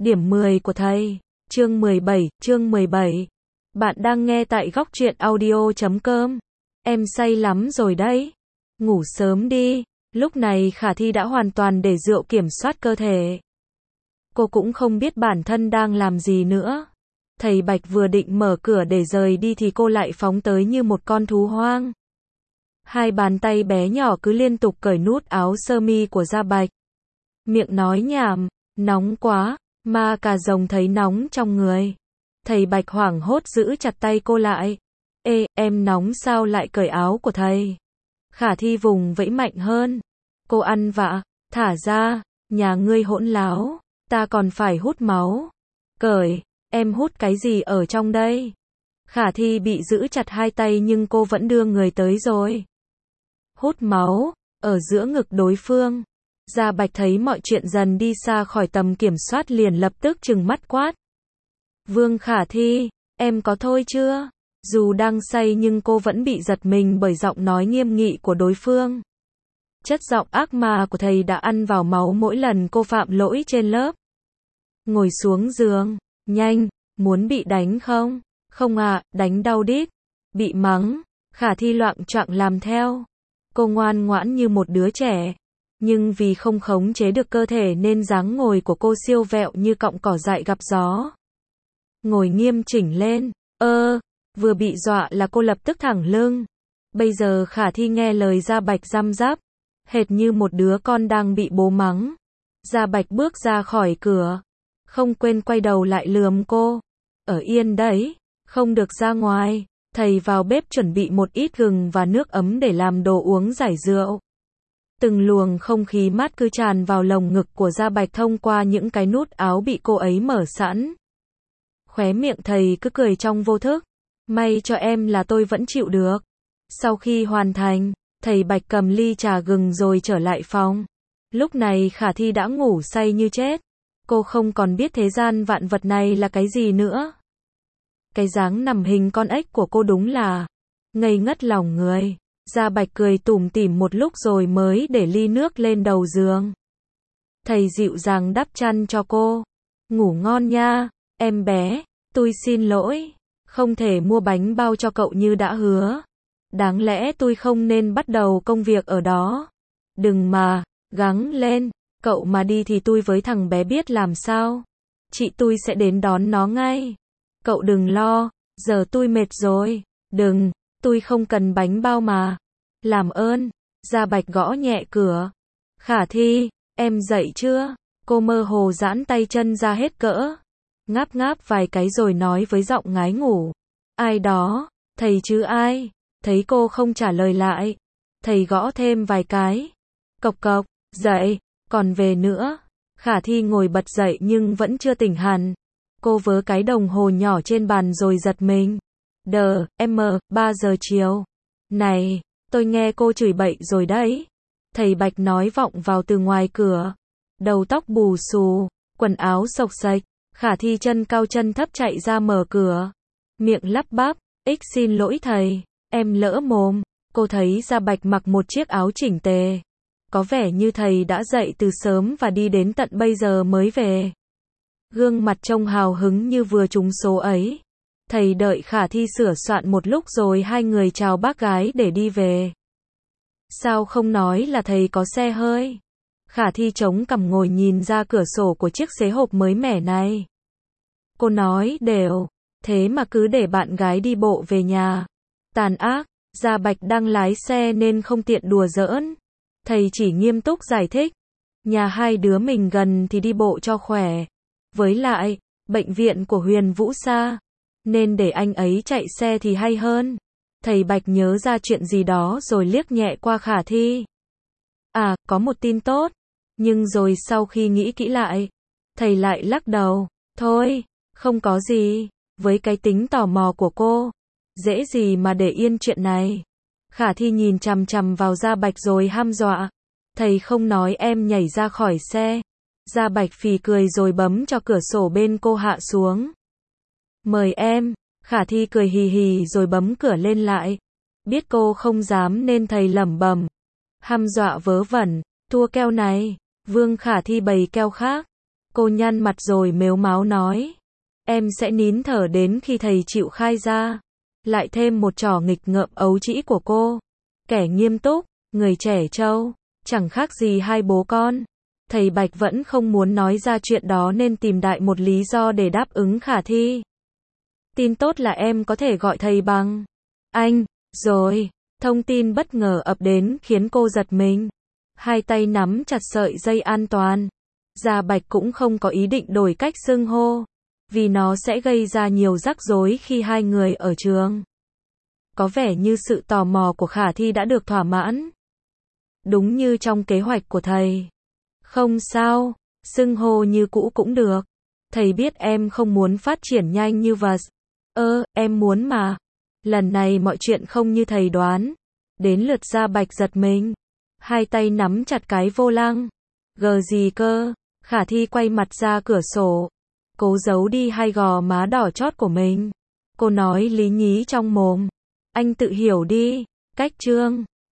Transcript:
Điểm 10 của thầy. Chương 17. Bạn đang nghe tại góc truyện audio.com. Em say lắm rồi đấy. Ngủ sớm đi. Lúc này Khả Thi đã hoàn toàn để rượu kiểm soát cơ thể. Cô cũng không biết bản thân đang làm gì nữa. Thầy Bạch vừa định mở cửa để rời đi thì cô lại phóng tới như một con thú hoang. Hai bàn tay bé nhỏ cứ liên tục cởi nút áo sơ mi của Gia Bạch. Miệng nói nhảm, nóng quá, ma cà rồng thấy nóng trong người. Thầy Bạch hoảng hốt giữ chặt tay cô lại. Ê, em nóng sao lại cởi áo của thầy? Khả Thi vùng vẫy mạnh hơn. Cô ăn vạ, thả ra, nhà ngươi hỗn láo, ta còn phải hút máu. Cởi, em hút cái gì ở trong đây? Khả Thi bị giữ chặt hai tay nhưng cô vẫn đưa người tới rồi. Hút máu, ở giữa ngực đối phương. Gia Bạch thấy mọi chuyện dần đi xa khỏi tầm kiểm soát liền lập tức trừng mắt quát. Vương Khả Thi, em có thôi chưa? Dù đang say nhưng cô vẫn bị giật mình bởi giọng nói nghiêm nghị của đối phương. Chất giọng ác ma của thầy đã ăn vào máu mỗi lần cô phạm lỗi trên lớp. Ngồi xuống giường, nhanh, muốn bị đánh không? Không ạ, đánh đau đít. Bị mắng, Khả Thi loạng choạng làm theo. Cô ngoan ngoãn như một đứa trẻ. Nhưng vì không khống chế được cơ thể nên dáng ngồi của cô siêu vẹo như cọng cỏ dại gặp gió. Ngồi nghiêm chỉnh lên, vừa bị dọa là cô lập tức thẳng lưng. Bây giờ Khả Thi nghe lời Gia Bạch răm rắp, hệt như một đứa con đang bị bố mắng. Gia Bạch bước ra khỏi cửa, không quên quay đầu lại lườm cô. Ở yên đấy, không được ra ngoài. Thầy vào bếp chuẩn bị một ít gừng và nước ấm để làm đồ uống giải rượu. Từng luồng không khí mát cứ tràn vào lồng ngực của Gia Bạch thông qua những cái nút áo bị cô ấy mở sẵn. Khóe miệng thầy cứ cười trong vô thức. May cho em là tôi vẫn chịu được. Sau khi hoàn thành, thầy Bạch cầm ly trà gừng rồi trở lại phòng. Lúc này Khả Thi đã ngủ say như chết. Cô không còn biết thế gian vạn vật này là cái gì nữa. Cái dáng nằm hình con ếch của cô đúng là ngây ngất lòng người. Gia Bạch cười tủm tỉm một lúc rồi mới để ly nước lên đầu giường. Thầy dịu dàng đắp chăn cho cô. Ngủ ngon nha, em bé, tôi xin lỗi, không thể mua bánh bao cho cậu như đã hứa. Đáng lẽ tôi không nên bắt đầu công việc ở đó. Đừng mà, gắng lên, cậu mà đi thì tôi với thằng bé biết làm sao. Chị tôi sẽ đến đón nó ngay. Cậu đừng lo, giờ tôi mệt rồi. Đừng, tôi không cần bánh bao mà. Làm ơn. Gia Bạch gõ nhẹ cửa. Khả Thi, em dậy chưa? Cô mơ hồ giãn tay chân ra hết cỡ. Ngáp ngáp vài cái rồi nói với giọng ngái ngủ. Ai đó? Thầy chứ ai? Thấy cô không trả lời lại. Thầy gõ thêm vài cái. Cộc cộc, dậy, còn về nữa. Khả Thi ngồi bật dậy nhưng vẫn chưa tỉnh hẳn. Cô vớ cái đồng hồ nhỏ trên bàn rồi giật mình. 3 giờ chiều. Này, tôi nghe cô chửi bậy rồi đấy. Thầy Bạch nói vọng vào từ ngoài cửa. Đầu tóc bù xù, quần áo xộc xệch. Khả Thi chân cao chân thấp chạy ra mở cửa. Miệng lắp bắp, xin lỗi thầy, em lỡ mồm. Cô thấy Gia Bạch mặc một chiếc áo chỉnh tề. Có vẻ như thầy đã dậy từ sớm và đi đến tận bây giờ mới về. Gương mặt trông hào hứng như vừa trúng số ấy. Thầy đợi Khả Thi sửa soạn một lúc rồi hai người chào bác gái để đi về. Sao không nói là thầy có xe hơi? Khả Thi chống cằm ngồi nhìn ra cửa sổ của chiếc xế hộp mới mẻ này. Cô nói đều, thế mà cứ để bạn gái đi bộ về nhà. Tàn ác, Gia Bạch đang lái xe nên không tiện đùa giỡn. Thầy chỉ nghiêm túc giải thích. Nhà hai đứa mình gần thì đi bộ cho khỏe. Với lại, bệnh viện của Huyền Vũ xa, nên để anh ấy chạy xe thì hay hơn. Thầy Bạch nhớ ra chuyện gì đó rồi liếc nhẹ qua Khả Thi. À, có một tin tốt. Nhưng rồi sau khi nghĩ kỹ lại, thầy lại lắc đầu. Thôi, không có gì. Với cái tính tò mò của cô, dễ gì mà để yên chuyện này. Khả Thi nhìn chằm chằm vào Gia Bạch rồi hăm dọa. Thầy không nói em nhảy ra khỏi xe. Gia Bạch phì cười rồi bấm cho cửa sổ bên cô hạ xuống. Mời em. Khả Thi cười hì hì rồi bấm cửa lên lại. Biết cô không dám nên thầy lẩm bẩm. Hăm dọa vớ vẩn, thua keo này. Vương Khả Thi bày keo khác. Cô nhăn mặt rồi mếu máo nói. Em sẽ nín thở đến khi thầy chịu khai ra. Lại thêm một trò nghịch ngợm ấu trĩ của cô. Kẻ nghiêm túc, người trẻ trâu, chẳng khác gì hai bố con. Thầy Bạch vẫn không muốn nói ra chuyện đó nên tìm đại một lý do để đáp ứng khả thi. Tin tốt là em có thể gọi thầy bằng anh, rồi. Thông tin bất ngờ ập đến khiến cô giật mình. Hai tay nắm chặt sợi dây an toàn. Gia Bạch cũng không có ý định đổi cách xưng hô. Vì nó sẽ gây ra nhiều rắc rối khi hai người ở trường. Có vẻ như sự tò mò của khả thi đã được thỏa mãn. Đúng như trong kế hoạch của thầy. Không sao, xưng hô như cũ cũng được. Thầy biết em không muốn phát triển nhanh như vậy. Em muốn mà. Lần này mọi chuyện không như thầy đoán. Đến lượt Gia Bạch giật mình. Hai tay nắm chặt cái vô lăng. Gờ gì cơ? Khả thi quay mặt ra cửa sổ. Cố giấu đi hai gò má đỏ chót của mình. Cô nói lý nhí trong mồm. Anh tự hiểu đi. Cách chương